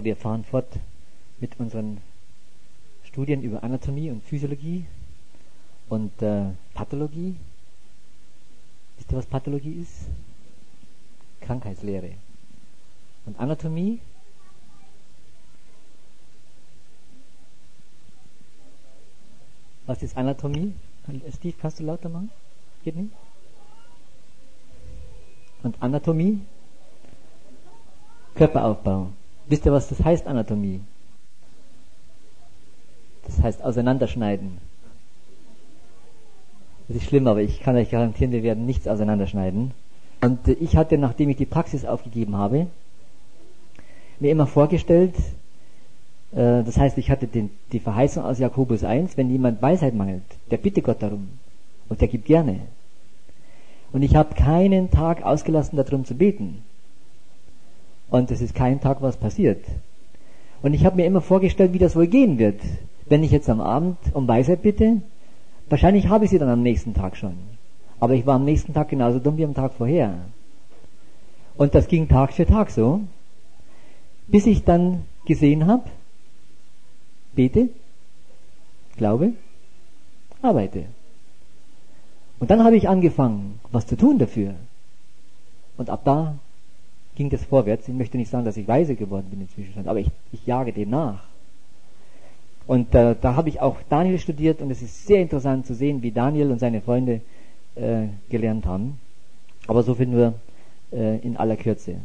Wir fahren fort mit unseren Studien über Anatomie und Physiologie und Pathologie. Wisst ihr, was Pathologie ist? Krankheitslehre. Und Anatomie? Was ist Anatomie? Steve, kannst du lauter machen? Geht nicht? Und Anatomie? Körperaufbau. Wisst ihr, was das heißt, Anatomie? Das heißt auseinanderschneiden. Das ist schlimm, aber ich kann euch garantieren, wir werden nichts auseinanderschneiden. Und ich hatte, nachdem ich die Praxis aufgegeben habe, mir immer vorgestellt, das heißt, ich hatte die Verheißung aus Jakobus 1, wenn jemand Weisheit mangelt, der bitte Gott darum. Und der gibt gerne. Und ich habe keinen Tag ausgelassen, darum zu beten. Und es ist kein Tag was passiert. Und ich habe mir immer vorgestellt, wie das wohl gehen wird. Wenn ich jetzt am Abend um Weisheit bitte, wahrscheinlich habe ich sie dann am nächsten Tag schon. Aber ich war am nächsten Tag genauso dumm wie am Tag vorher. Und das ging Tag für Tag so, bis ich dann gesehen habe, bete, glaube, arbeite. Und dann habe ich angefangen, was zu tun dafür. Und ab da ging das vorwärts. Ich möchte nicht sagen, dass ich weise geworden bin inzwischen, aber ich jage dem nach. Und da habe ich auch Daniel studiert und es ist sehr interessant zu sehen, wie Daniel und seine Freunde gelernt haben. Aber so viel nur in aller Kürze.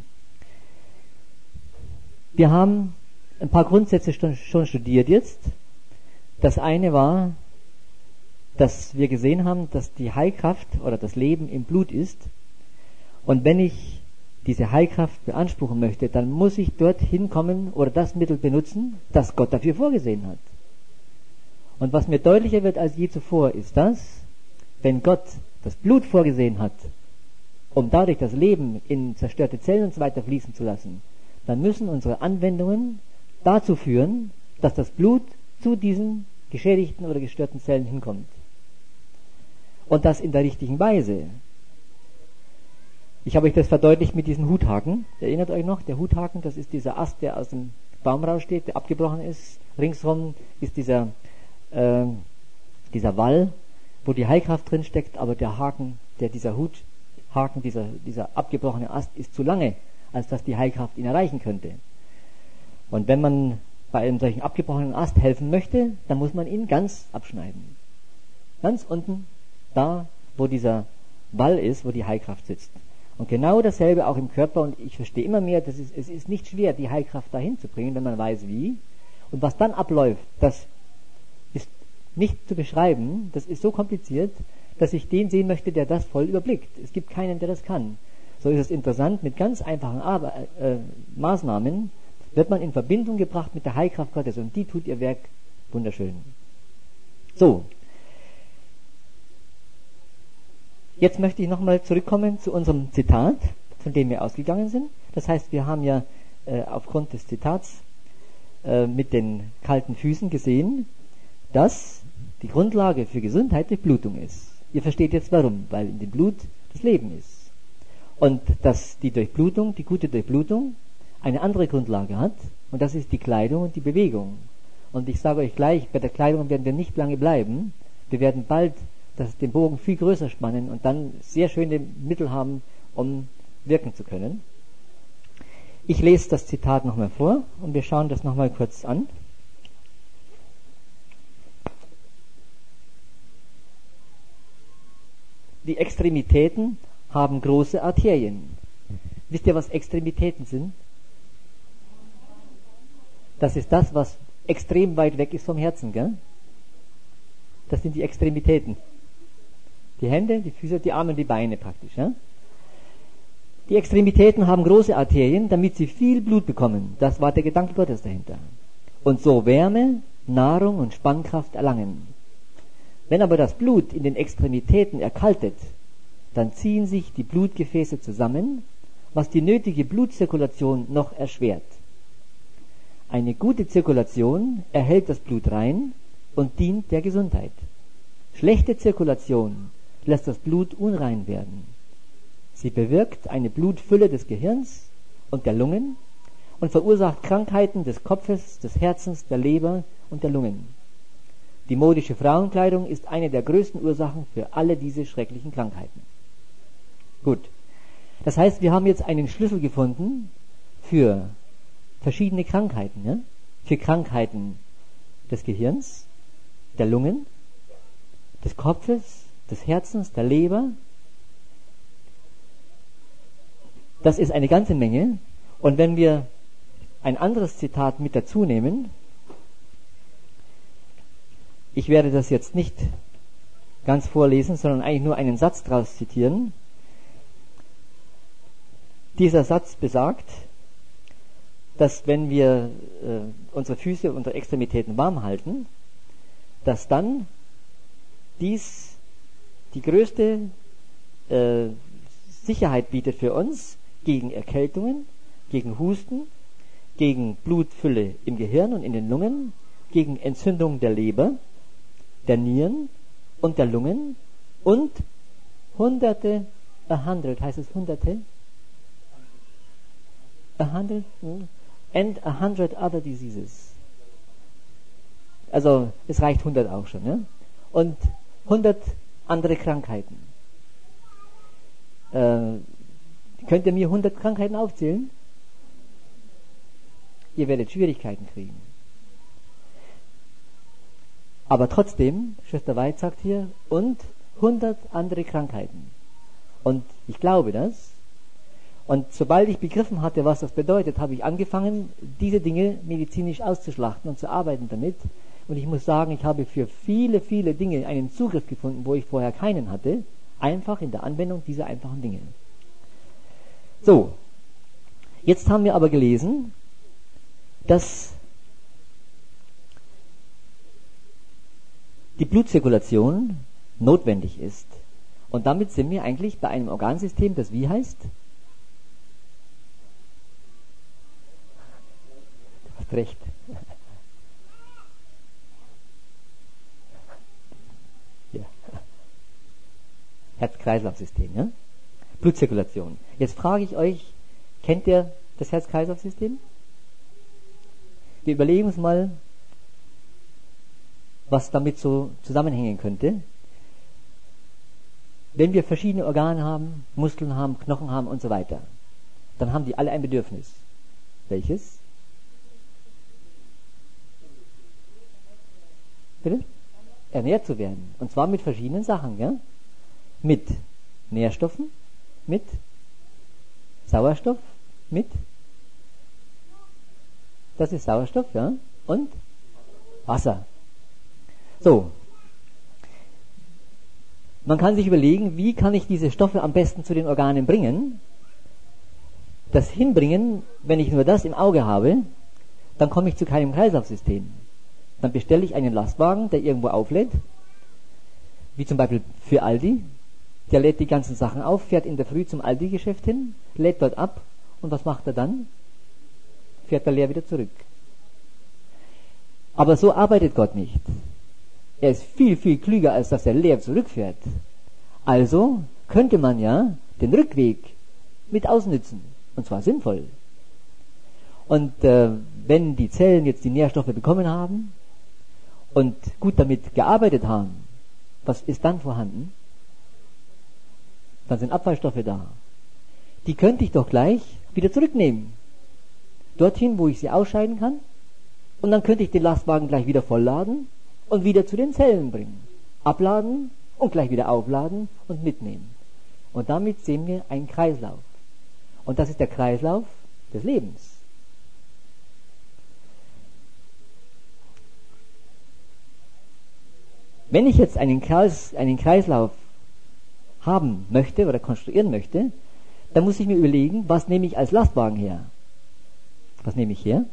Wir haben ein paar Grundsätze schon studiert jetzt. Das eine war, dass wir gesehen haben, dass die Heilkraft oder das Leben im Blut ist. Und wenn ich diese Heilkraft beanspruchen möchte, dann muss ich dorthin kommen oder das Mittel benutzen, das Gott dafür vorgesehen hat. Und was mir deutlicher wird als je zuvor, ist das, wenn Gott das Blut vorgesehen hat, um dadurch das Leben in zerstörte Zellen und so weiter fließen zu lassen, dann müssen unsere Anwendungen dazu führen, dass das Blut zu diesen geschädigten oder gestörten Zellen hinkommt. Und das in der richtigen Weise. Ich habe euch das verdeutlicht mit diesem Huthaken. Erinnert euch noch? Der Huthaken, das ist dieser Ast, der aus dem Baum raussteht, der abgebrochen ist. Ringsherum ist dieser Wall, wo die Heilkraft drin steckt, aber der Haken, dieser Huthaken, dieser abgebrochene Ast ist zu lange, als dass die Heilkraft ihn erreichen könnte. Und wenn man bei einem solchen abgebrochenen Ast helfen möchte, dann muss man ihn ganz abschneiden. Ganz unten, da, wo dieser Wall ist, wo die Heilkraft sitzt. Und genau dasselbe auch im Körper, und ich verstehe immer mehr, es ist nicht schwer, die Heilkraft dahin zu bringen, wenn man weiß wie. Und was dann abläuft, das ist nicht zu beschreiben, das ist so kompliziert, dass ich den sehen möchte, der das voll überblickt. Es gibt keinen, der das kann. So ist es interessant, mit ganz einfachen Maßnahmen wird man in Verbindung gebracht mit der Heilkraft Gottes und die tut ihr Werk wunderschön. So. Jetzt möchte ich nochmal zurückkommen zu unserem Zitat, von dem wir ausgegangen sind. Das heißt, wir haben ja aufgrund des Zitats mit den kalten Füßen gesehen, dass die Grundlage für Gesundheit Durchblutung ist. Ihr versteht jetzt warum, weil in dem Blut das Leben ist. Und dass die Durchblutung, die gute Durchblutung, eine andere Grundlage hat, und das ist die Kleidung und die Bewegung. Und ich sage euch gleich, bei der Kleidung werden wir nicht lange bleiben. Wir werden bald den Bogen viel größer spannen und dann sehr schöne Mittel haben, um wirken zu können. Ich lese das Zitat nochmal vor und wir schauen das nochmal kurz an. Die Extremitäten haben große Arterien. Wisst ihr, was Extremitäten sind? Das ist das, was extrem weit weg ist vom Herzen, gell? Das sind die Extremitäten. Die Hände, die Füße, die Arme und die Beine praktisch. Ja? Die Extremitäten haben große Arterien, damit sie viel Blut bekommen. Das war der Gedanke Gottes dahinter. Und so Wärme, Nahrung und Spannkraft erlangen. Wenn aber das Blut in den Extremitäten erkaltet, dann ziehen sich die Blutgefäße zusammen, was die nötige Blutzirkulation noch erschwert. Eine gute Zirkulation erhält das Blut rein und dient der Gesundheit. Schlechte Zirkulation lässt das Blut unrein werden. Sie bewirkt eine Blutfülle des Gehirns und der Lungen und verursacht Krankheiten des Kopfes, des Herzens, der Leber und der Lungen. Die modische Frauenkleidung ist eine der größten Ursachen für alle diese schrecklichen Krankheiten. Gut. Das heißt, wir haben jetzt einen Schlüssel gefunden für verschiedene Krankheiten. Ja? Für Krankheiten des Gehirns, der Lungen, des Kopfes, des Herzens, der Leber. Das ist eine ganze Menge. Und wenn wir ein anderes Zitat mit dazu nehmen, ich werde das jetzt nicht ganz vorlesen, sondern eigentlich nur einen Satz daraus zitieren. Dieser Satz besagt, dass wenn wir unsere Füße, unsere Extremitäten warm halten, dass dann dies die größte Sicherheit bietet für uns gegen Erkältungen, gegen Husten, gegen Blutfülle im Gehirn und in den Lungen, gegen Entzündung der Leber, der Nieren und der Lungen und hunderte, heißt es hunderte? And 100 other diseases. Also es reicht 100 auch schon. Ja? Und 100 andere Krankheiten. Könnt ihr mir 100 Krankheiten aufzählen? Ihr werdet Schwierigkeiten kriegen. Aber trotzdem, Schwester Weid sagt hier, und 100 andere Krankheiten. Und ich glaube das. Und sobald ich begriffen hatte, was das bedeutet, habe ich angefangen, diese Dinge medizinisch auszuschlachten und zu arbeiten damit. Und ich muss sagen, ich habe für viele, viele Dinge einen Zugriff gefunden, wo ich vorher keinen hatte, einfach in der Anwendung dieser einfachen Dinge. So, jetzt haben wir aber gelesen, dass die Blutzirkulation notwendig ist. Und damit sind wir eigentlich bei einem Organsystem, das wie heißt? Du hast recht. Ja. Herz-Kreislauf-System, ja? Blutzirkulation. Jetzt frage ich euch, kennt ihr das Herz-Kreislauf-System? Wir überlegen uns mal, was damit so zusammenhängen könnte. Wenn wir verschiedene Organe haben, Muskeln haben, Knochen haben und so weiter, dann haben die alle ein Bedürfnis. Welches? Bitte? Ernährt zu werden. Und zwar mit verschiedenen Sachen. Ja? Mit Nährstoffen, mit Sauerstoff, mit, das ist Sauerstoff, ja, und Wasser. So, man kann sich überlegen, wie kann ich diese Stoffe am besten zu den Organen bringen. Das Hinbringen, wenn ich nur das im Auge habe, dann komme ich zu keinem Kreislaufsystem. Dann bestelle ich einen Lastwagen, der irgendwo auflädt, wie zum Beispiel für Aldi. Der lädt die ganzen Sachen auf, fährt in der Früh zum Aldi-Geschäft hin, lädt dort ab und was macht er dann? Fährt er leer wieder zurück. Aber so arbeitet Gott nicht. Er ist viel, viel klüger, als dass er leer zurückfährt. Also könnte man ja den Rückweg mit ausnützen. Und zwar sinnvoll. Und wenn die Zellen jetzt die Nährstoffe bekommen haben und gut damit gearbeitet haben, was ist dann vorhanden? Dann sind Abfallstoffe da. Die könnte ich doch gleich wieder zurücknehmen. Dorthin, wo ich sie ausscheiden kann. Und dann könnte ich den Lastwagen gleich wieder vollladen und wieder zu den Zellen bringen. Abladen und gleich wieder aufladen und mitnehmen. Und damit sehen wir einen Kreislauf. Und das ist der Kreislauf des Lebens. Wenn ich jetzt einen Kreislauf haben möchte oder konstruieren möchte, dann muss ich mir überlegen, was nehme ich als Lastwagen her? Was nehme ich her?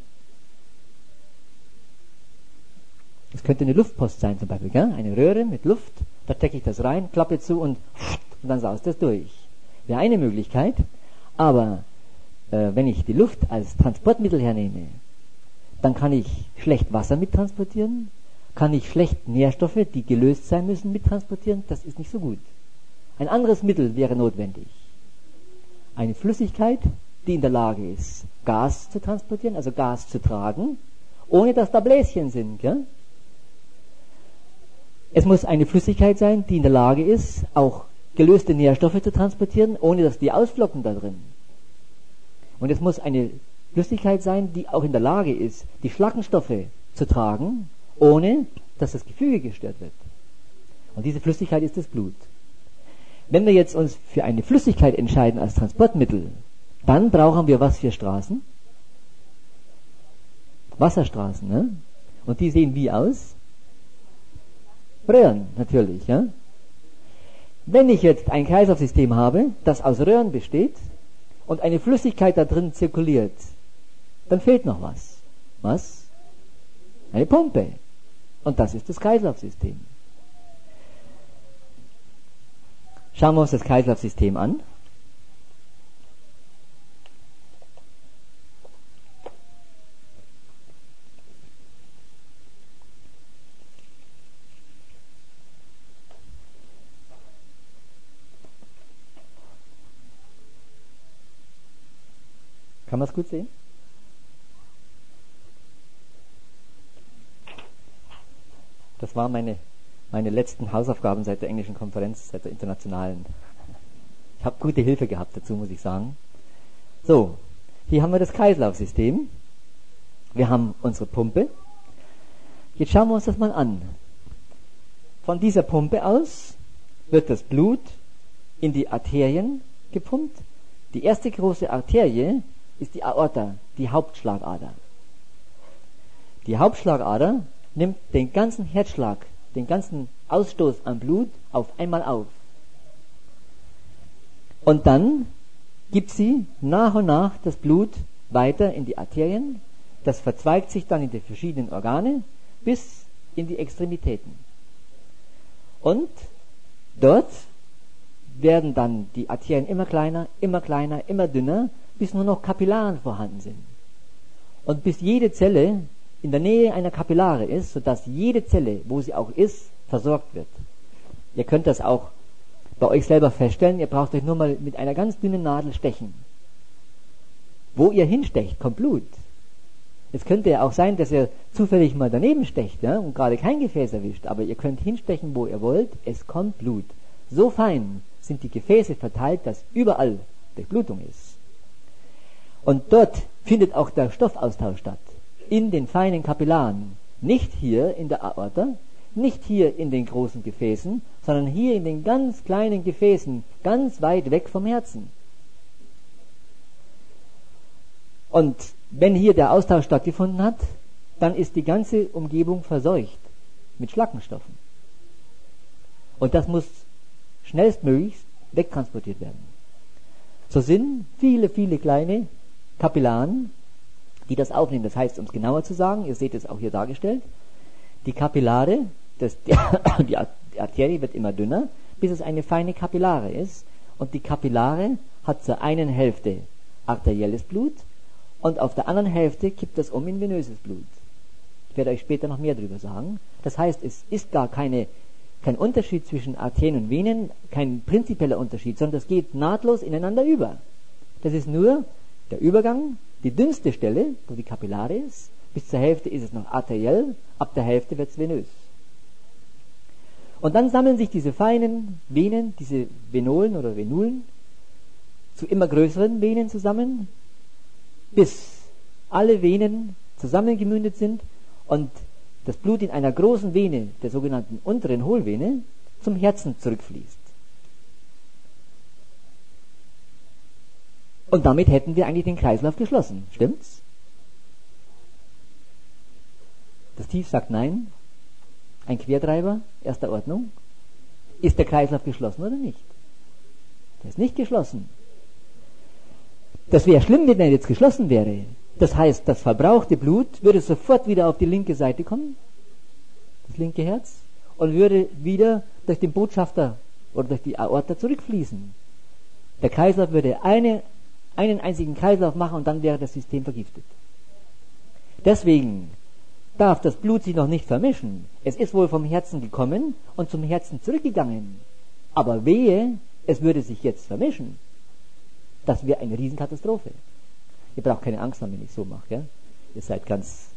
Das könnte eine Luftpost sein zum Beispiel, gell? Eine Röhre mit Luft, da stecke ich das rein, Klappe zu und dann saust das durch. Wäre eine Möglichkeit, aber wenn ich die Luft als Transportmittel hernehme, dann kann ich schlecht Wasser mittransportieren, kann ich schlecht Nährstoffe, die gelöst sein müssen, mittransportieren, das ist nicht so gut. Ein anderes Mittel wäre notwendig. Eine Flüssigkeit, die in der Lage ist, Gas zu transportieren, also Gas zu tragen, ohne dass da Bläschen sind. Gell? Es muss eine Flüssigkeit sein, die in der Lage ist, auch gelöste Nährstoffe zu transportieren, ohne dass die ausflocken da drin. Und es muss eine Flüssigkeit sein, die auch in der Lage ist, die Schlackenstoffe zu tragen, ohne dass das Gefüge gestört wird. Und diese Flüssigkeit ist das Blut. Wenn wir jetzt uns für eine Flüssigkeit entscheiden als Transportmittel, dann brauchen wir was für Straßen? Wasserstraßen, ne? Und die sehen wie aus? Röhren, natürlich, ja? Wenn ich jetzt ein Kreislaufsystem habe, das aus Röhren besteht und eine Flüssigkeit da drin zirkuliert, dann fehlt noch was. Was? Eine Pumpe. Und das ist das Kreislaufsystem. Schauen wir uns das Kreislaufsystem an. Kann man es gut sehen? Das waren meine letzten Hausaufgaben seit der englischen Konferenz, seit der internationalen. Ich habe gute Hilfe gehabt dazu, muss ich sagen. So, hier haben wir das Kreislaufsystem. Wir haben unsere Pumpe. Jetzt schauen wir uns das mal an. Von dieser Pumpe aus wird das Blut in die Arterien gepumpt. Die erste große Arterie ist die Aorta, die Hauptschlagader. Die Hauptschlagader nimmt den ganzen Herzschlag, den ganzen Ausstoß an Blut auf einmal auf. Und dann gibt sie nach und nach das Blut weiter in die Arterien. Das verzweigt sich dann in die verschiedenen Organe bis in die Extremitäten. Und dort werden dann die Arterien immer kleiner, immer dünner, bis nur noch Kapillaren vorhanden sind. Und bis jede Zelle in der Nähe einer Kapillare ist, sodass jede Zelle, wo sie auch ist, versorgt wird. Ihr könnt das auch bei euch selber feststellen, ihr braucht euch nur mal mit einer ganz dünnen Nadel stechen. Wo ihr hinstecht, kommt Blut. Es könnte ja auch sein, dass ihr zufällig mal daneben stecht, ja, und gerade kein Gefäß erwischt, aber ihr könnt hinstechen, wo ihr wollt, es kommt Blut. So fein sind die Gefäße verteilt, dass überall Durchblutung ist. Und dort findet auch der Stoffaustausch statt. In den feinen Kapillaren. Nicht hier in der Aorta, nicht hier in den großen Gefäßen, sondern hier in den ganz kleinen Gefäßen, ganz weit weg vom Herzen. Und wenn hier der Austausch stattgefunden hat, dann ist die ganze Umgebung verseucht mit Schlackenstoffen. Und das muss schnellstmöglichst wegtransportiert werden. So sind viele kleine Kapillaren, die das aufnehmen. Das heißt, um es genauer zu sagen, ihr seht es auch hier dargestellt, die Kapillare, die Arterie wird immer dünner, bis es eine feine Kapillare ist. Und die Kapillare hat zur einen Hälfte arterielles Blut und auf der anderen Hälfte kippt das um in venöses Blut. Ich werde euch später noch mehr darüber sagen. Das heißt, es ist gar kein Unterschied zwischen Arterien und Venen, kein prinzipieller Unterschied, sondern das geht nahtlos ineinander über. Das ist nur der Übergang, die dünnste Stelle, wo die Kapillare ist, bis zur Hälfte ist es noch arteriell, ab der Hälfte wird es venös. Und dann sammeln sich diese feinen Venen, diese Venolen oder Venulen, zu immer größeren Venen zusammen, bis alle Venen zusammengemündet sind und das Blut in einer großen Vene, der sogenannten unteren Hohlvene, zum Herzen zurückfließt. Und damit hätten wir eigentlich den Kreislauf geschlossen. Stimmt's? Das Tief sagt nein. Ein Quertreiber erster Ordnung. Ist der Kreislauf geschlossen oder nicht? Der ist nicht geschlossen. Das wäre schlimm, wenn er jetzt geschlossen wäre. Das heißt, das verbrauchte Blut würde sofort wieder auf die linke Seite kommen, das linke Herz, und würde wieder durch den Botschafter oder durch die Aorta zurückfließen. Der Kreislauf würde einen einzigen Kreislauf machen und dann wäre das System vergiftet. Deswegen darf das Blut sich noch nicht vermischen. Es ist wohl vom Herzen gekommen und zum Herzen zurückgegangen. Aber wehe, es würde sich jetzt vermischen. Das wäre eine Riesenkatastrophe. Ihr braucht keine Angst haben, wenn ich so mache. Ja? Ihr seid ganz...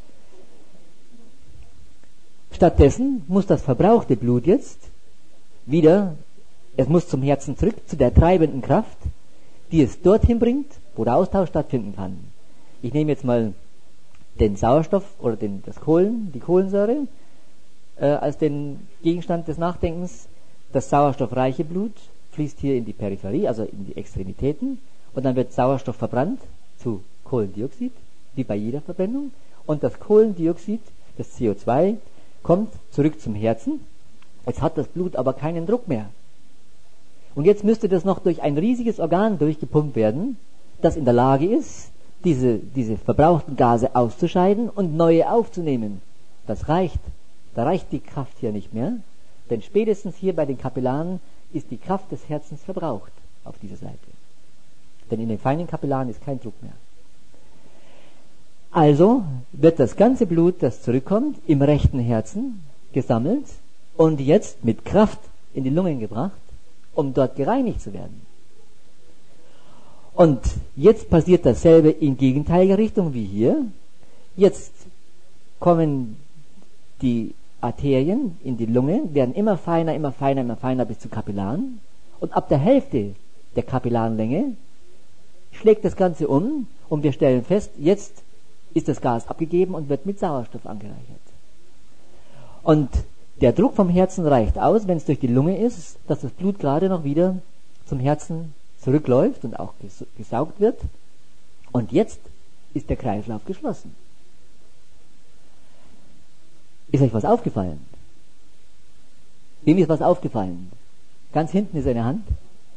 Stattdessen muss das verbrauchte Blut jetzt wieder, es muss zum Herzen zurück, zu der treibenden Kraft, die es dorthin bringt, wo der Austausch stattfinden kann. Ich nehme jetzt mal den Sauerstoff oder die Kohlensäure als den Gegenstand des Nachdenkens. Das sauerstoffreiche Blut fließt hier in die Peripherie, also in die Extremitäten, und dann wird Sauerstoff verbrannt zu Kohlendioxid, wie bei jeder Verbrennung, und das Kohlendioxid, das CO2, kommt zurück zum Herzen. Jetzt hat das Blut aber keinen Druck mehr. Und jetzt müsste das noch durch ein riesiges Organ durchgepumpt werden, das in der Lage ist, diese verbrauchten Gase auszuscheiden und neue aufzunehmen. Das reicht. Da reicht die Kraft hier nicht mehr, denn spätestens hier bei den Kapillaren ist die Kraft des Herzens verbraucht auf dieser Seite. Denn in den feinen Kapillaren ist kein Druck mehr. Also wird das ganze Blut, das zurückkommt, im rechten Herzen gesammelt und jetzt mit Kraft in die Lungen gebracht, um dort gereinigt zu werden. Und jetzt passiert dasselbe in gegenteilige Richtung wie hier. Jetzt kommen die Arterien in die Lunge, werden immer feiner, immer feiner, immer feiner bis zu Kapillaren. Und ab der Hälfte der Kapillarenlänge schlägt das Ganze um und wir stellen fest, jetzt ist das Gas abgegeben und wird mit Sauerstoff angereichert. Und der Druck vom Herzen reicht aus, wenn es durch die Lunge ist, dass das Blut gerade noch wieder zum Herzen zurückläuft und auch gesaugt wird. Und jetzt ist der Kreislauf geschlossen. Ist euch was aufgefallen? Wem ist was aufgefallen? Ganz hinten ist eine Hand.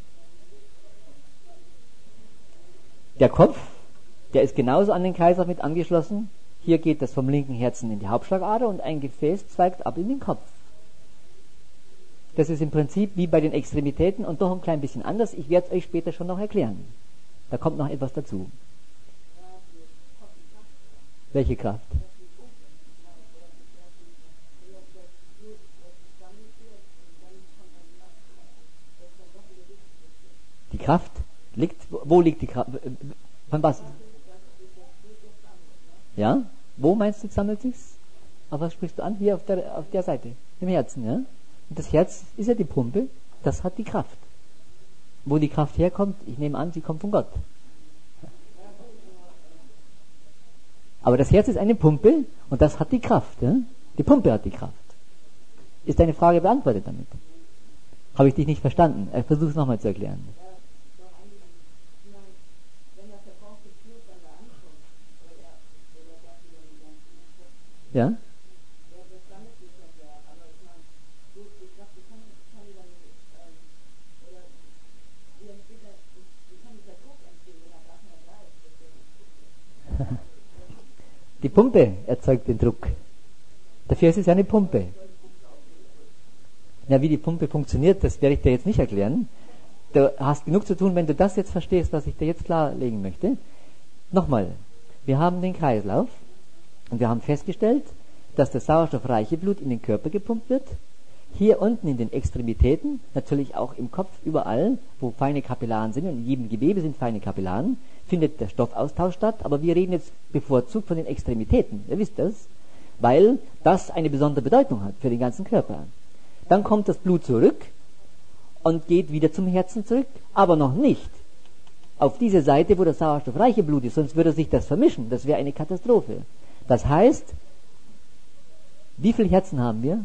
Der Kopf, der ist genauso an den Kreislauf mit angeschlossen. Hier geht das vom linken Herzen in die Hauptschlagader und ein Gefäß zweigt ab in den Kopf. Das ist im Prinzip wie bei den Extremitäten und doch ein klein bisschen anders. Ich werde es euch später schon noch erklären. Da kommt noch etwas dazu. Welche Kraft? Die Kraft liegt, wo liegt die Kraft? Von was? Ja? Wo meinst du, sammelt sich's? Auf was sprichst du an? Hier auf der Seite. Im Herzen, ja? Und das Herz ist ja die Pumpe, das hat die Kraft. Wo die Kraft herkommt, ich nehme an, sie kommt von Gott. Aber das Herz ist eine Pumpe und das hat die Kraft. Ja? Die Pumpe hat die Kraft. Ist deine Frage beantwortet damit? Habe ich dich nicht verstanden? Ich versuche es nochmal zu erklären. Ja? Die Pumpe erzeugt den Druck. Dafür ist es eine Pumpe. Ja, wie die Pumpe funktioniert, das werde ich dir jetzt nicht erklären. Du hast genug zu tun, wenn du das jetzt verstehst, was ich dir jetzt klarlegen möchte. Nochmal, wir haben den Kreislauf und wir haben festgestellt, dass das sauerstoffreiche Blut in den Körper gepumpt wird. Hier unten in den Extremitäten, natürlich auch im Kopf, überall, wo feine Kapillaren sind, und in jedem Gewebe sind feine Kapillaren, findet der Stoffaustausch statt, aber wir reden jetzt bevorzugt von den Extremitäten, ihr wisst das, weil das eine besondere Bedeutung hat für den ganzen Körper. Dann kommt das Blut zurück und geht wieder zum Herzen zurück, aber noch nicht auf diese Seite, wo das sauerstoffreiche Blut ist, sonst würde sich das vermischen, das wäre eine Katastrophe. Das heißt, wie viele Herzen haben wir?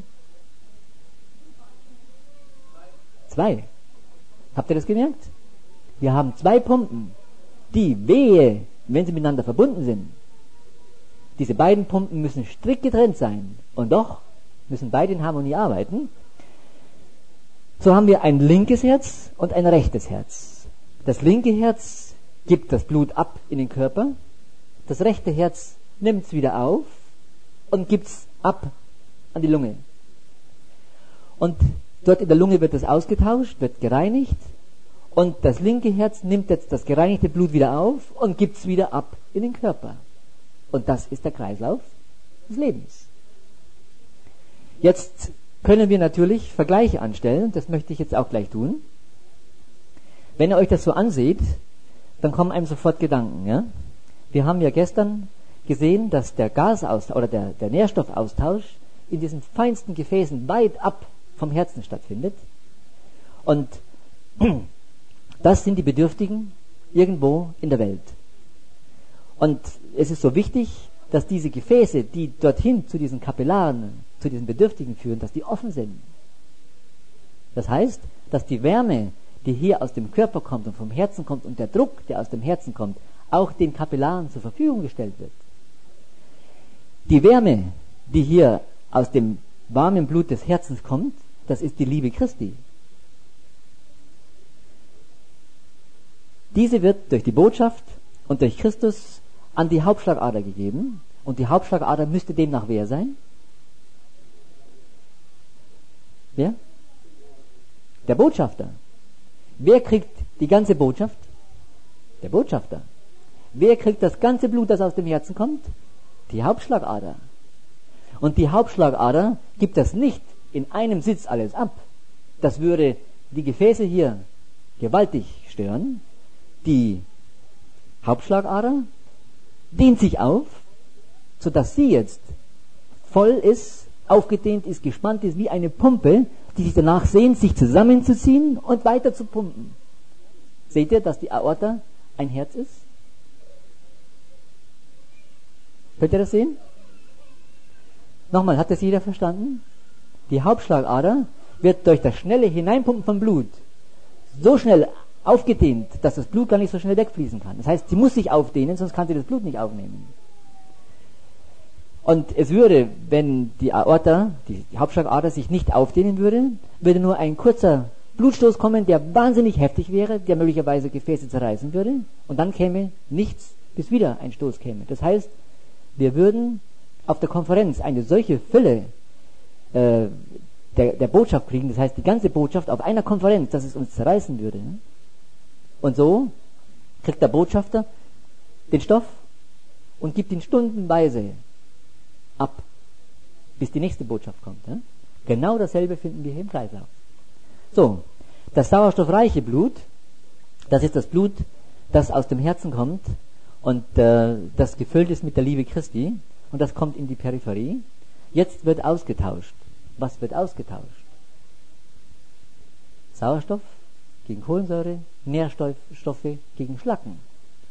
2. Habt ihr das gemerkt? Wir haben 2 Pumpen, die wehe, wenn sie miteinander verbunden sind. Diese beiden Pumpen müssen strikt getrennt sein und doch müssen beide in Harmonie arbeiten. So haben wir ein linkes Herz und ein rechtes Herz. Das linke Herz gibt das Blut ab in den Körper, das rechte Herz nimmt es wieder auf und gibt es ab an die Lunge. Und dort in der Lunge wird es ausgetauscht, wird gereinigt und das linke Herz nimmt jetzt das gereinigte Blut wieder auf und gibt es wieder ab in den Körper. Und das ist der Kreislauf des Lebens. Jetzt können wir natürlich Vergleiche anstellen, das möchte ich jetzt auch gleich tun. Wenn ihr euch das so anseht, dann kommen einem sofort Gedanken. Ja? Wir haben ja gestern gesehen, dass der der Nährstoffaustausch in diesen feinsten Gefäßen weit ab vom Herzen stattfindet. Und das sind die Bedürftigen irgendwo in der Welt. Und es ist so wichtig, dass diese Gefäße, die dorthin zu diesen Kapillaren, zu diesen Bedürftigen führen, dass die offen sind. Das heißt, dass die Wärme, die hier aus dem Körper kommt und vom Herzen kommt, und der Druck, der aus dem Herzen kommt, auch den Kapillaren zur Verfügung gestellt wird. Die Wärme, die hier aus dem warmen Blut des Herzens kommt, das ist die Liebe Christi. Diese wird durch die Botschaft und durch Christus an die Hauptschlagader gegeben. Und die Hauptschlagader müsste demnach wer sein? Wer? Der Botschafter. Wer kriegt die ganze Botschaft? Der Botschafter. Wer kriegt das ganze Blut, das aus dem Herzen kommt? Die Hauptschlagader. Und die Hauptschlagader gibt das nicht in einem Sitz alles ab. Das würde die Gefäße hier gewaltig stören. Die Hauptschlagader dehnt sich auf, sodass sie jetzt voll ist, aufgedehnt ist, gespannt ist, wie eine Pumpe, die sich danach sehnt, sich zusammenzuziehen und weiter zu pumpen. Seht ihr, dass die Aorta ein Herz ist? Könnt ihr das sehen? Nochmal, hat das jeder verstanden? Die Hauptschlagader wird durch das schnelle Hineinpumpen von Blut so schnell aufgedehnt, dass das Blut gar nicht so schnell wegfließen kann. Das heißt, sie muss sich aufdehnen, sonst kann sie das Blut nicht aufnehmen. Und es würde, wenn die Aorta, die Hauptschlagader sich nicht aufdehnen würde, würde nur ein kurzer Blutstoß kommen, der wahnsinnig heftig wäre, der möglicherweise Gefäße zerreißen würde, und dann käme nichts, bis wieder ein Stoß käme. Das heißt, wir würden auf der Konferenz eine solche Fülle der Botschaft kriegen, das heißt die ganze Botschaft auf einer Konferenz, dass es uns zerreißen würde. Und so kriegt der Botschafter den Stoff und gibt ihn stundenweise ab, bis die nächste Botschaft kommt. Genau dasselbe finden wir hier im Kreislauf. So, das sauerstoffreiche Blut, das ist das Blut, das aus dem Herzen kommt und das gefüllt ist mit der Liebe Christi, und das kommt in die Peripherie. Jetzt wird ausgetauscht. Was wird ausgetauscht? Sauerstoff gegen Kohlensäure, Nährstoffe gegen Schlacken.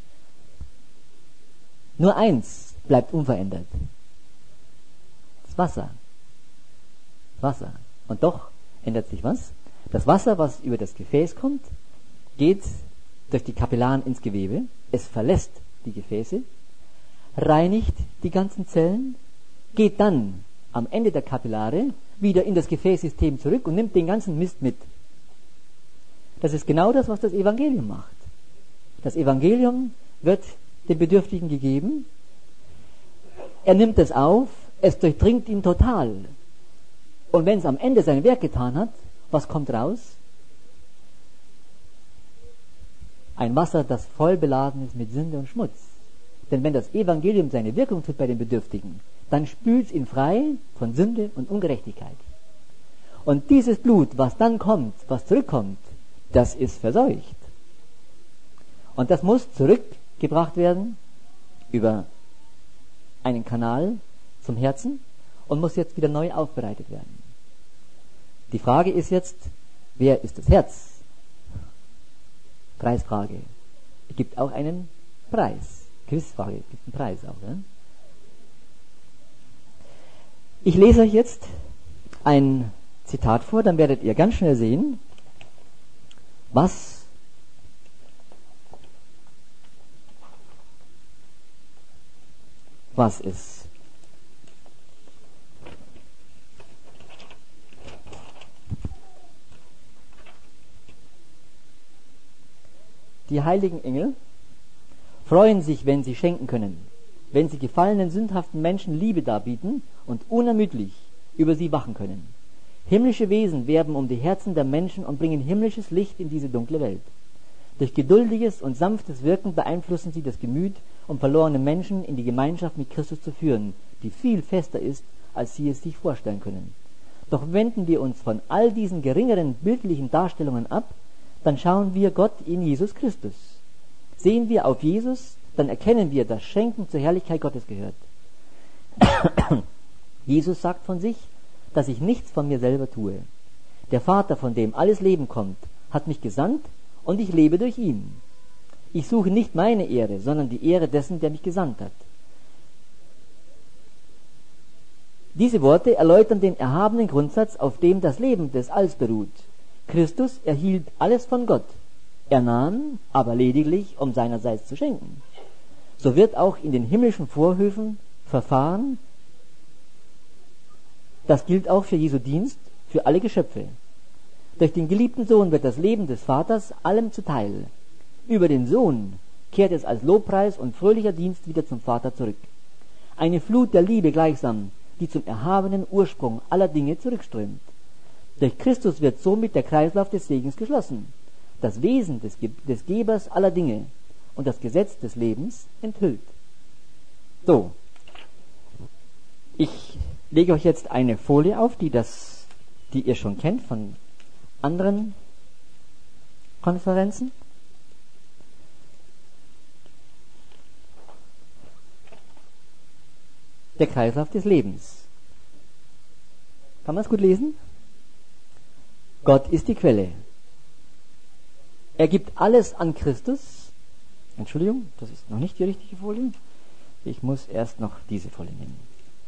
Nur eins bleibt unverändert. Das Wasser. Wasser. Und doch ändert sich was. Das Wasser, was über das Gefäß kommt, geht durch die Kapillaren ins Gewebe. Es verlässt die Gefäße, reinigt die ganzen Zellen, geht dann am Ende der Kapillare wieder in das Gefäßsystem zurück und nimmt den ganzen Mist mit. Das ist genau das, was das Evangelium macht. Das Evangelium wird dem Bedürftigen gegeben. Er nimmt es auf, es durchdringt ihn total. Und wenn es am Ende sein Werk getan hat, was kommt raus? Ein Wasser, das voll beladen ist mit Sünde und Schmutz. Denn wenn das Evangelium seine Wirkung tut bei den Bedürftigen, dann spült es ihn frei von Sünde und Ungerechtigkeit. Und dieses Blut, was dann kommt, was zurückkommt, das ist verseucht. Und das muss zurückgebracht werden über einen Kanal zum Herzen und muss jetzt wieder neu aufbereitet werden. Die Frage ist jetzt, wer ist das Herz? Preisfrage. Es gibt auch einen Preis. Quizfrage, es gibt einen Preis auch. Ne? Ich lese euch jetzt ein Zitat vor, dann werdet ihr ganz schnell sehen, was ist. Die heiligen Engel freuen sich, wenn sie schenken können, wenn sie gefallenen, sündhaften Menschen Liebe darbieten und unermüdlich über sie wachen können. Himmlische Wesen werben um die Herzen der Menschen und bringen himmlisches Licht in diese dunkle Welt. Durch geduldiges und sanftes Wirken beeinflussen sie das Gemüt, um verlorene Menschen in die Gemeinschaft mit Christus zu führen, die viel fester ist, als sie es sich vorstellen können. Doch wenden wir uns von all diesen geringeren bildlichen Darstellungen ab, dann schauen wir Gott in Jesus Christus. Sehen wir auf Jesus, dann erkennen wir, dass Schenken zur Herrlichkeit Gottes gehört. Jesus sagt von sich, dass ich nichts von mir selber tue. Der Vater, von dem alles Leben kommt, hat mich gesandt und ich lebe durch ihn. Ich suche nicht meine Ehre, sondern die Ehre dessen, der mich gesandt hat. Diese Worte erläutern den erhabenen Grundsatz, auf dem das Leben des Alls beruht. Christus erhielt alles von Gott. Er nahm aber lediglich, um seinerseits zu schenken. So wird auch in den himmlischen Vorhöfen verfahren. Das gilt auch für Jesu Dienst, für alle Geschöpfe. Durch den geliebten Sohn wird das Leben des Vaters allem zuteil. Über den Sohn kehrt es als Lobpreis und fröhlicher Dienst wieder zum Vater zurück. Eine Flut der Liebe gleichsam, die zum erhabenen Ursprung aller Dinge zurückströmt. Durch Christus wird somit der Kreislauf des Segens geschlossen, das Wesen des Gebers aller Dinge und das Gesetz des Lebens enthüllt. So, ich lege euch jetzt eine Folie auf, die ihr schon kennt von anderen Konferenzen. Der Kreislauf des Lebens. Kann man es gut lesen? Gott ist die Quelle. Er gibt alles an Christus. Entschuldigung, das ist noch nicht die richtige Folie. Ich muss erst noch diese Folie nehmen.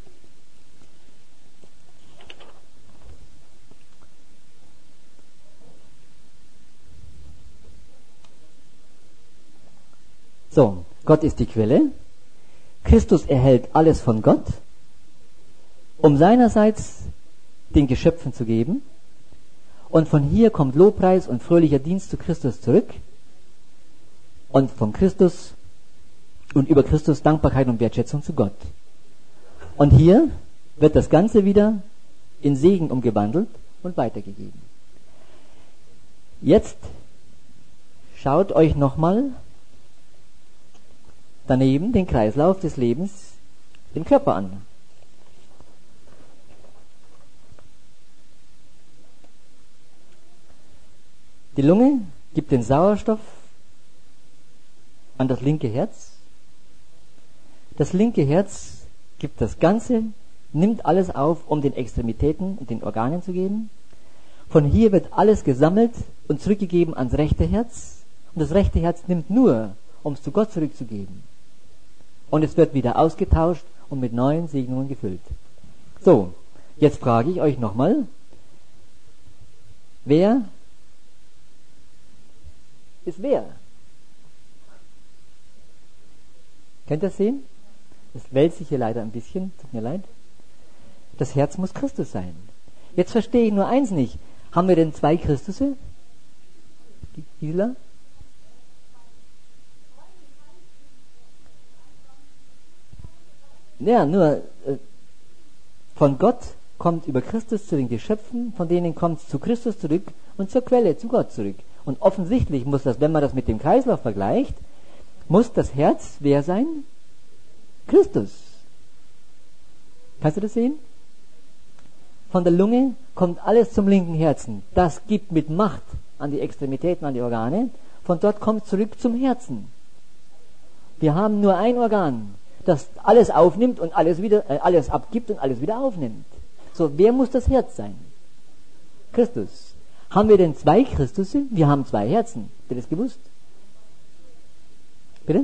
So, Gott ist die Quelle. Christus erhält alles von Gott, um seinerseits den Geschöpfen zu geben. Und von hier kommt Lobpreis und fröhlicher Dienst zu Christus zurück. Und von Christus und über Christus Dankbarkeit und Wertschätzung zu Gott. Und hier wird das Ganze wieder in Segen umgewandelt und weitergegeben. Jetzt schaut euch nochmal daneben den Kreislauf des Lebens im Körper an. Die Lunge gibt den Sauerstoff an das linke Herz. Das linke Herz gibt das Ganze, nimmt alles auf, um den Extremitäten und den Organen zu geben. Von hier wird alles gesammelt und zurückgegeben ans rechte Herz. Und das rechte Herz nimmt nur, um es zu Gott zurückzugeben. Und es wird wieder ausgetauscht und mit neuen Segnungen gefüllt. So, jetzt frage ich euch nochmal, wer ist wer? Könnt ihr das sehen? Das wälzt sich hier leider ein bisschen, tut mir leid. Das Herz muss Christus sein. Jetzt verstehe ich nur eins nicht. Haben wir denn zwei Christusse? Gisela? Ja, nur von Gott kommt über Christus zu den Geschöpfen, von denen kommt es zu Christus zurück und zur Quelle, zu Gott zurück. Und offensichtlich muss das, wenn man das mit dem Kreislauf vergleicht, muss das Herz wer sein? Christus. Kannst du das sehen? Von der Lunge kommt alles zum linken Herzen. Das gibt mit Macht an die Extremitäten, an die Organe. Von dort kommt es zurück zum Herzen. Wir haben nur ein Organ, das alles aufnimmt und alles abgibt und alles wieder aufnimmt. So, wer muss das Herz sein? Christus. Haben wir denn zwei Christusse? Wir haben zwei Herzen. Habt ihr das gewusst? Bitte?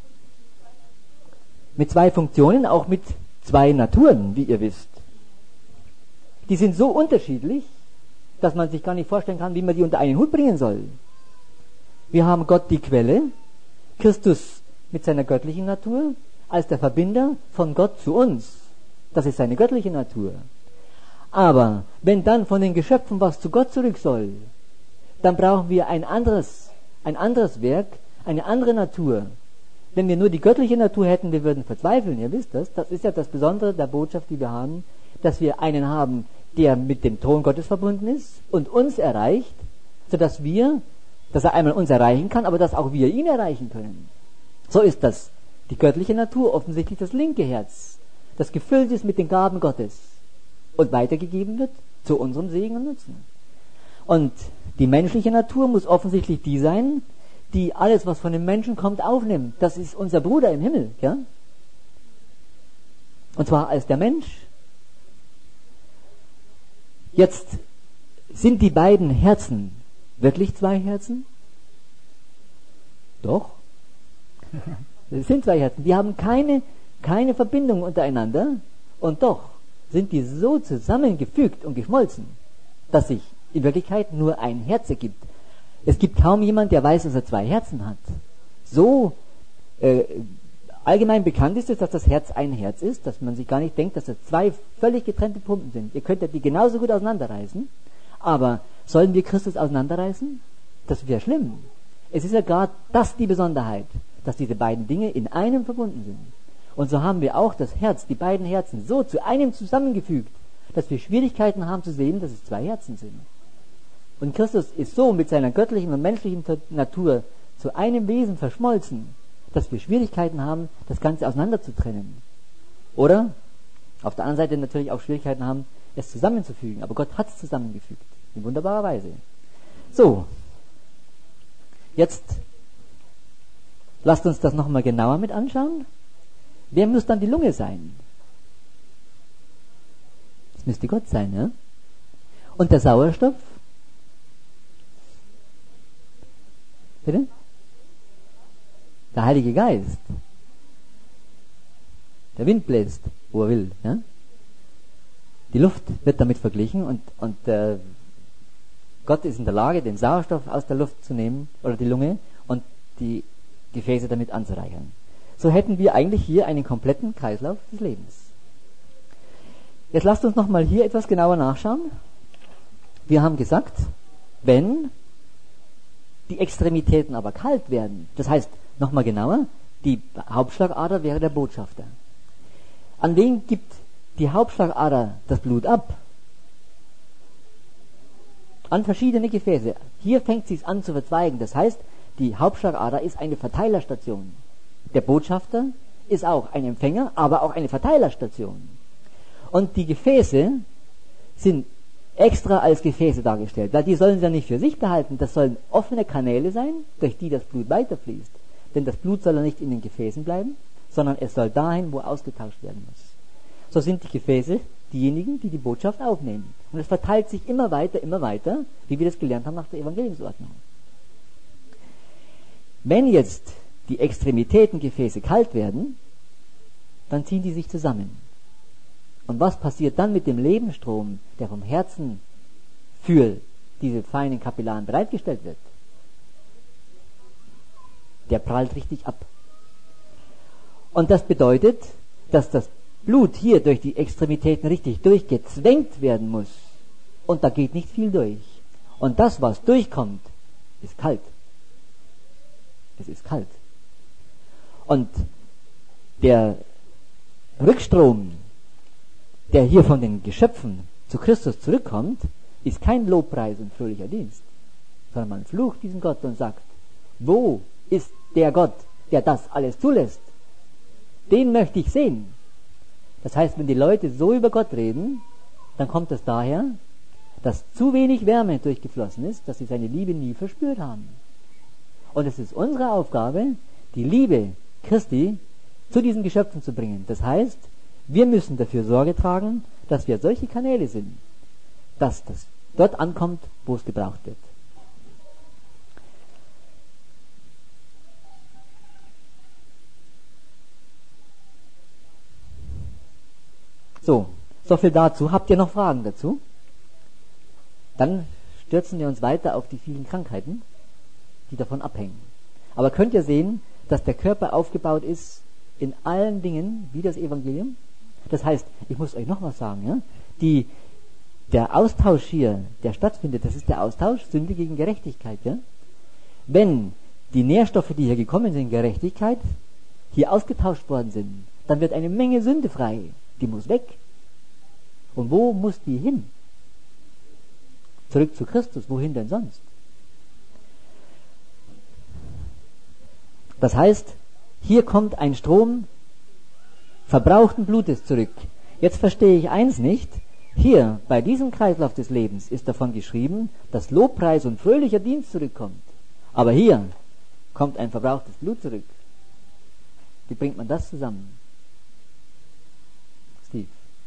Mit zwei Funktionen, auch mit zwei Naturen, wie ihr wisst. Die sind so unterschiedlich, dass man sich gar nicht vorstellen kann, wie man die unter einen Hut bringen soll. Wir haben Gott die Quelle, Christus mit seiner göttlichen Natur, als der Verbinder von Gott zu uns. Das ist seine göttliche Natur. Aber wenn dann von den Geschöpfen was zu Gott zurück soll, dann brauchen wir ein anderes Werk, eine andere Natur. Wenn wir nur die göttliche Natur hätten, wir würden verzweifeln, ihr wisst das. Das ist ja das Besondere der Botschaft, die wir haben, dass wir einen haben, der mit dem Thron Gottes verbunden ist und uns erreicht, dass er einmal uns erreichen kann, aber dass auch wir ihn erreichen können. So ist das. Die göttliche Natur, offensichtlich das linke Herz, das gefüllt ist mit den Gaben Gottes und weitergegeben wird zu unserem Segen und Nutzen. Und die menschliche Natur muss offensichtlich die sein, die alles, was von den Menschen kommt, aufnimmt. Das ist unser Bruder im Himmel. Ja? Und zwar als der Mensch. Jetzt sind die beiden Herzen wirklich zwei Herzen? Doch. Es sind zwei Herzen. Die haben keine Verbindung untereinander. Und doch sind die so zusammengefügt und geschmolzen, dass sich in Wirklichkeit nur ein Herz ergibt. Es gibt kaum jemand, der weiß, dass er zwei Herzen hat. So allgemein bekannt ist es, dass das Herz ein Herz ist, dass man sich gar nicht denkt, dass das zwei völlig getrennte Pumpen sind. Ihr könnt ja die genauso gut auseinanderreißen, aber sollen wir Christus auseinanderreißen? Das wäre schlimm. Es ist ja gerade das die Besonderheit, dass diese beiden Dinge in einem verbunden sind. Und so haben wir auch das Herz, die beiden Herzen, so zu einem zusammengefügt, dass wir Schwierigkeiten haben zu sehen, dass es zwei Herzen sind. Und Christus ist so mit seiner göttlichen und menschlichen Natur zu einem Wesen verschmolzen, dass wir Schwierigkeiten haben, das Ganze auseinanderzutrennen. Oder auf der anderen Seite natürlich auch Schwierigkeiten haben, es zusammenzufügen. Aber Gott hat es zusammengefügt. In wunderbarer Weise. So. Jetzt lasst uns das nochmal genauer mit anschauen. Wer muss dann die Lunge sein? Das müsste Gott sein, ja? Und der Sauerstoff? Bitte? Der Heilige Geist. Der Wind bläst, wo er will. Ja? Die Luft wird damit verglichen und Gott ist in der Lage, den Sauerstoff aus der Luft zu nehmen, oder die Lunge, und die Gefäße damit anzureichern. So hätten wir eigentlich hier einen kompletten Kreislauf des Lebens. Jetzt lasst uns nochmal hier etwas genauer nachschauen. Wir haben gesagt, wenn die Extremitäten aber kalt werden, das heißt, nochmal genauer, die Hauptschlagader wäre der Botschafter. An wen gibt die Hauptschlagader das Blut ab? An verschiedene Gefäße. Hier fängt es sich an zu verzweigen. Das heißt, die Hauptschlagader ist eine Verteilerstation. Der Botschafter ist auch ein Empfänger, aber auch eine Verteilerstation. Und die Gefäße sind extra als Gefäße dargestellt, weil die sollen sie ja nicht für sich behalten. Das sollen offene Kanäle sein, durch die das Blut weiterfließt. Denn das Blut soll ja nicht in den Gefäßen bleiben, sondern es soll dahin, wo ausgetauscht werden muss. So sind die Gefäße diejenigen, die die Botschaft aufnehmen. Und es verteilt sich immer weiter, wie wir das gelernt haben nach der Evangeliumsordnung. Wenn jetzt die Extremitätengefäße kalt werden, dann ziehen die sich zusammen. Und was passiert dann mit dem Lebensstrom, der vom Herzen für diese feinen Kapillaren bereitgestellt wird? Der prallt richtig ab. Und das bedeutet, dass das Blut hier durch die Extremitäten richtig durchgezwängt werden muss. Und da geht nicht viel durch. Und das, was durchkommt, ist kalt. Es ist kalt. Und der Rückstrom, der hier von den Geschöpfen zu Christus zurückkommt, ist kein Lobpreis und fröhlicher Dienst, sondern man flucht diesen Gott und sagt, wo ist der Gott, der das alles zulässt? Den möchte ich sehen. Das heißt, wenn die Leute so über Gott reden, dann kommt es daher, dass zu wenig Wärme durchgeflossen ist, dass sie seine Liebe nie verspürt haben. Und es ist unsere Aufgabe, die Liebe Christi zu diesen Geschöpfen zu bringen. Das heißt, wir müssen dafür Sorge tragen, dass wir solche Kanäle sind, dass das dort ankommt, wo es gebraucht wird. So viel dazu. Habt ihr noch Fragen dazu? Dann stürzen wir uns weiter auf die vielen Krankheiten, die davon abhängen. Aber könnt ihr sehen, dass der Körper aufgebaut ist in allen Dingen wie das Evangelium? Das heißt, ich muss euch noch was sagen, ja? Der Austausch hier, der stattfindet, das ist der Austausch Sünde gegen Gerechtigkeit. Ja? Wenn die Nährstoffe, die hier gekommen sind, Gerechtigkeit, hier ausgetauscht worden sind, dann wird eine Menge Sünde frei. Die muss weg. Und wo muss die hin? Zurück zu Christus. Wohin denn sonst? Das heißt, hier kommt ein Strom verbrauchten Blutes zurück. Jetzt verstehe ich eins nicht. Hier, bei diesem Kreislauf des Lebens, ist davon geschrieben, dass Lobpreis und fröhlicher Dienst zurückkommt. Aber hier, kommt ein verbrauchtes Blut zurück. Wie bringt man das zusammen? Steve.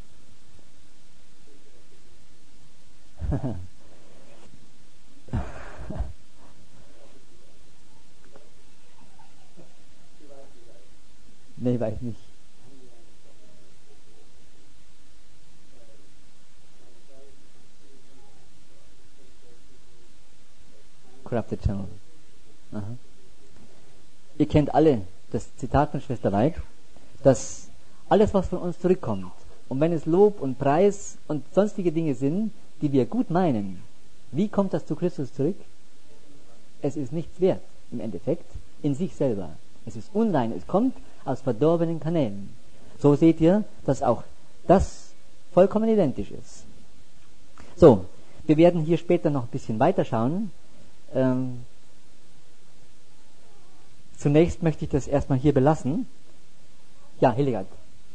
Nee, weiß nicht. Corrupted Channel. Aha. Ihr kennt alle das Zitat von Schwester Weid, dass alles, was von uns zurückkommt, und wenn es Lob und Preis und sonstige Dinge sind, die wir gut meinen, wie kommt das zu Christus zurück? Es ist nichts wert, im Endeffekt, in sich selber. Es ist unrein, es kommt aus verdorbenen Kanälen. So seht ihr, dass auch das vollkommen identisch ist. So, wir werden hier später noch ein bisschen weiterschauen. Zunächst möchte ich das erstmal hier belassen. Ja, Hildegard.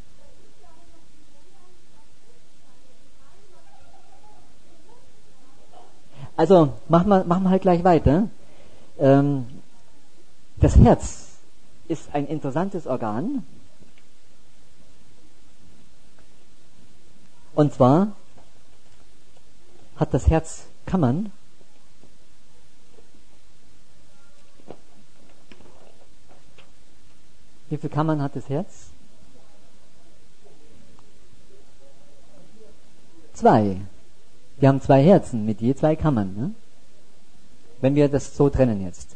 Also, machen wir halt gleich weiter. Das Herz ist ein interessantes Organ. Und zwar hat das Herz Kammern. Wie viele Kammern hat das Herz? 2. Wir haben 2 Herzen mit je 2 Kammern. Ne? Wenn wir das so trennen jetzt.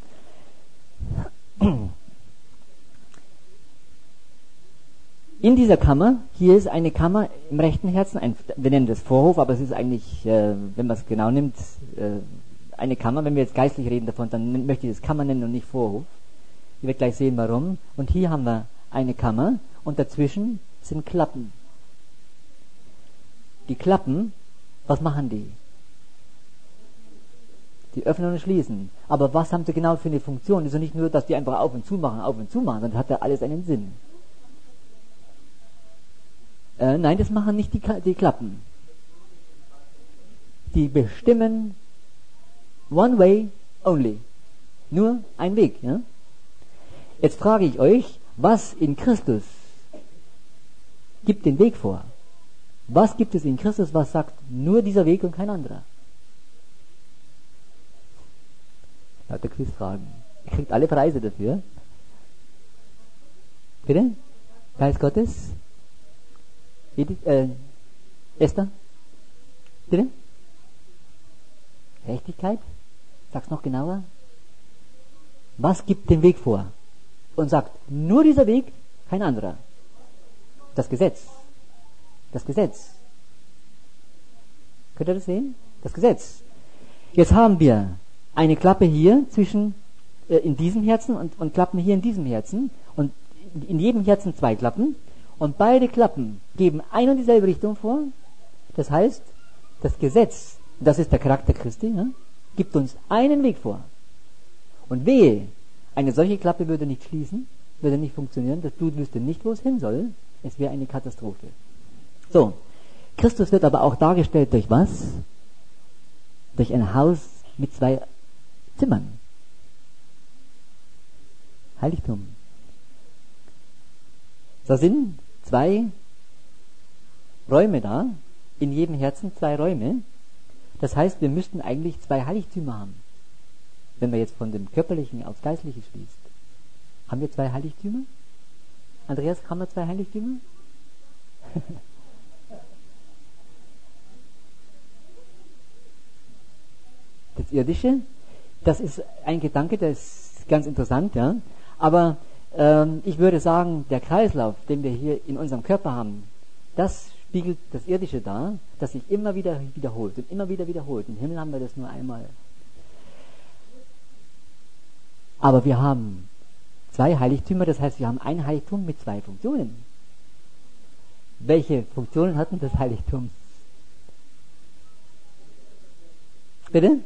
In dieser Kammer, hier ist eine Kammer im rechten Herzen, wir nennen das Vorhof, aber es ist eigentlich, wenn man es genau nimmt, eine Kammer. Wenn wir jetzt geistlich reden davon, dann möchte ich das Kammer nennen und nicht Vorhof. Ihr werdet gleich sehen, warum. Und hier haben wir eine Kammer und dazwischen sind Klappen. Die Klappen, was machen die? Die öffnen und schließen. Aber was haben sie genau für eine Funktion? Es ist ja nicht nur, dass die einfach auf und zu machen, sondern hat ja alles einen Sinn. Nein, das machen nicht die Klappen. Die bestimmen one way only. Nur ein Weg. Ja? Jetzt frage ich euch, was in Christus gibt den Weg vor? Was gibt es in Christus, was sagt, nur dieser Weg und kein anderer? Lauter Quizfragen. Ihr kriegt alle Preise dafür. Bitte? Geist Gottes? Esther? Bitte? Gerechtigkeit? Sag's noch genauer. Was gibt den Weg vor? Und sagt, nur dieser Weg, kein anderer. Das Gesetz. Das Gesetz. Könnt ihr das sehen? Das Gesetz. Jetzt haben wir eine Klappe hier zwischen in diesem Herzen und Klappen hier in diesem Herzen und in jedem Herzen 2 Klappen und beide Klappen geben eine und dieselbe Richtung vor. Das heißt, das Gesetz, das ist der Charakter Christi, ne, gibt uns einen Weg vor. Und wehe, eine solche Klappe würde nicht schließen, würde nicht funktionieren, das Blut wüsste nicht, wo es hin soll, es wäre eine Katastrophe. So, Christus wird aber auch dargestellt durch was? Durch ein Haus mit 2 Zimmern. Heiligtum. Da sind 2 Räume da, in jedem Herzen 2 Räume. Das heißt, wir müssten eigentlich 2 Heiligtümer haben. Wenn man jetzt von dem Körperlichen aufs Geistliche schließt. Haben wir 2 Heiligtümer? Andreas, haben wir 2 Heiligtümer? Das Irdische, das ist ein Gedanke, der ist ganz interessant, ja. Aber ich würde sagen, der Kreislauf, den wir hier in unserem Körper haben, das spiegelt das Irdische dar, das sich immer wieder wiederholt und immer wieder wiederholt. Im Himmel haben wir das nur einmal. Aber wir haben 2 Heiligtümer, das heißt, wir haben ein Heiligtum mit 2 Funktionen. Welche Funktionen hat denn das Heiligtum? Bitte?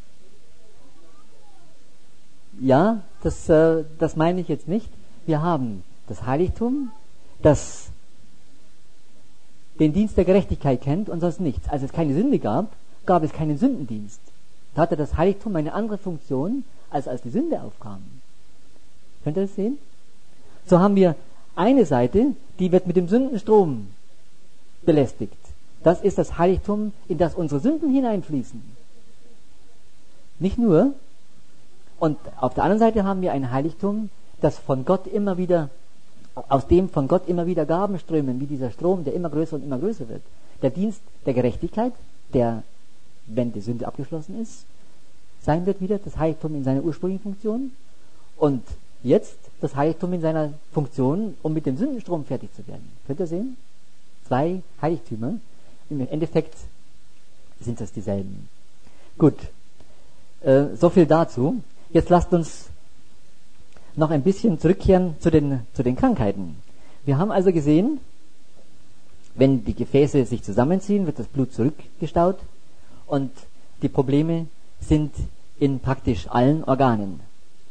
Ja, das meine ich jetzt nicht. Wir haben das Heiligtum, das den Dienst der Gerechtigkeit kennt und sonst nichts. Als es keine Sünde gab, gab es keinen Sündendienst. Da hatte das Heiligtum eine andere Funktion als die Sünde aufkam. Könnt ihr das sehen? So haben wir eine Seite, die wird mit dem Sündenstrom belästigt. Das ist das Heiligtum, in das unsere Sünden hineinfließen. Nicht nur. Und auf der anderen Seite haben wir ein Heiligtum, das von Gott immer wieder, aus dem von Gott immer wieder Gaben strömen, wie dieser Strom, der immer größer und immer größer wird. Der Dienst der Gerechtigkeit, der, wenn die Sünde abgeschlossen ist, sein wird wieder das Heiligtum in seiner ursprünglichen Funktion. Und jetzt das Heiligtum in seiner Funktion, um mit dem Sündenstrom fertig zu werden. Könnt ihr sehen? 2 Heiligtümer. Im Endeffekt sind das dieselben. Gut. So viel dazu. Jetzt lasst uns noch ein bisschen zurückkehren zu den Krankheiten. Wir haben also gesehen, wenn die Gefäße sich zusammenziehen, wird das Blut zurückgestaut und die Probleme sind in praktisch allen Organen.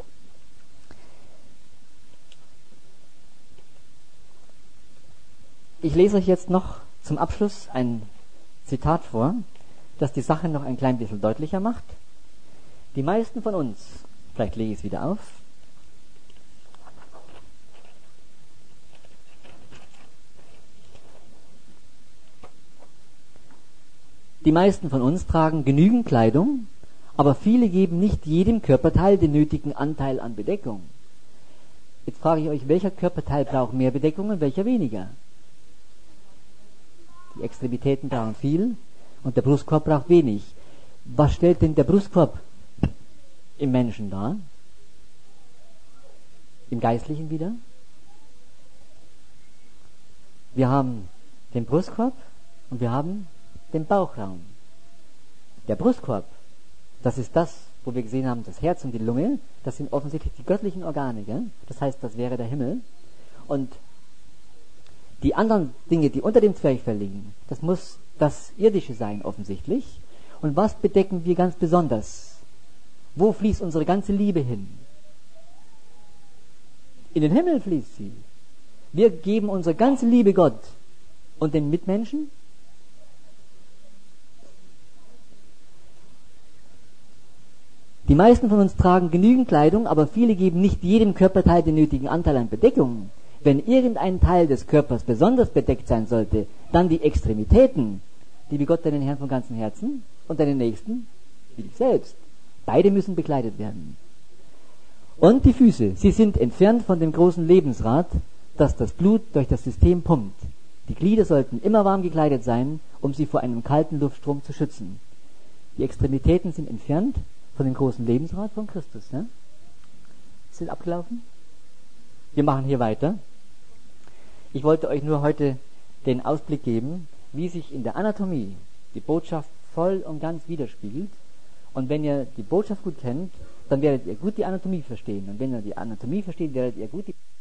Ich lese euch jetzt noch zum Abschluss ein Zitat vor, das die Sache noch ein klein bisschen deutlicher macht. Die meisten von uns, vielleicht lege ich es wieder auf, die meisten von uns tragen genügend Kleidung, aber viele geben nicht jedem Körperteil den nötigen Anteil an Bedeckung. Jetzt frage ich euch, welcher Körperteil braucht mehr Bedeckung und welcher weniger? Die Extremitäten brauchen viel und der Brustkorb braucht wenig. Was stellt denn der Brustkorb im Menschen dar? Im Geistlichen wieder? Wir haben den Brustkorb und wir haben den Bauchraum. Der Brustkorb, das ist das, wo wir gesehen haben, das Herz und die Lunge, das sind offensichtlich die göttlichen Organe, gell? Das heißt, das wäre der Himmel. Und die anderen Dinge, die unter dem Zwerchfell liegen, das muss das Irdische sein, offensichtlich. Und was bedecken wir ganz besonders? Wo fließt unsere ganze Liebe hin? In den Himmel fließt sie. Wir geben unsere ganze Liebe Gott und den Mitmenschen. Die meisten von uns tragen genügend Kleidung, aber viele geben nicht jedem Körperteil den nötigen Anteil an Bedeckung. Wenn irgendein Teil des Körpers besonders bedeckt sein sollte, dann die Extremitäten. Liebe Gott, deinen Herrn von ganzem Herzen und deinen Nächsten wie dich selbst. Beide müssen bekleidet werden. Und die Füße, sie sind entfernt von dem großen Lebensrad, das das Blut durch das System pumpt. Die Glieder sollten immer warm gekleidet sein, um sie vor einem kalten Luftstrom zu schützen. Die Extremitäten sind entfernt von dem großen Lebensrad von Christus. Ne? Ist das abgelaufen? Wir machen hier weiter. Ich wollte euch nur heute den Ausblick geben, wie sich in der Anatomie die Botschaft voll und ganz widerspiegelt. Und wenn ihr die Botschaft gut kennt, dann werdet ihr gut die Anatomie verstehen. Und wenn ihr die Anatomie versteht, werdet ihr gut die